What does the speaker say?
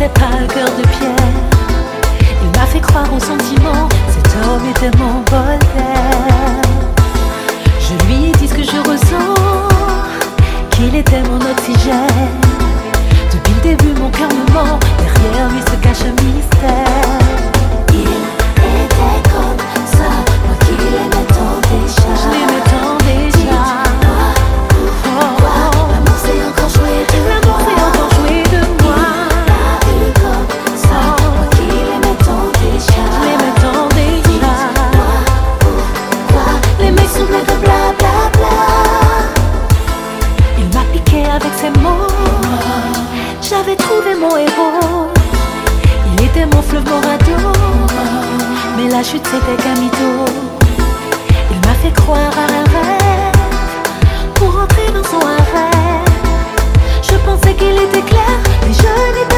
n'était pas un cœur de pierre. Il m'a fait croire aux sentiments, cet homme était mon Voltaire. Je lui ai dit ce que je ressens, qu'il était mon oxygène. Depuis le début mon cœur me ment, derrière lui se cache un mystère. Il était comme ça, moi qui l'aimais tant déjà. Je l'aimais tant déjà. L'amour s'est encore joué de moi. L'amour s'est encore joué de moi. Il a eu comme ça, moi qui l'aimais tant déjà. Je l'aimais tant déjà. Pourquoi les mecs sont pleins de blablabla. Il m'a piqué avec ses mots. J'avais trouvé mon héros. Il était mon fleuve, mon radeau. Mais la chute c'était qu'un mytho. Il m'a fait croire à un rêve pour entrer dans son rêve. Je pensais qu'il était clair, mais je n'étais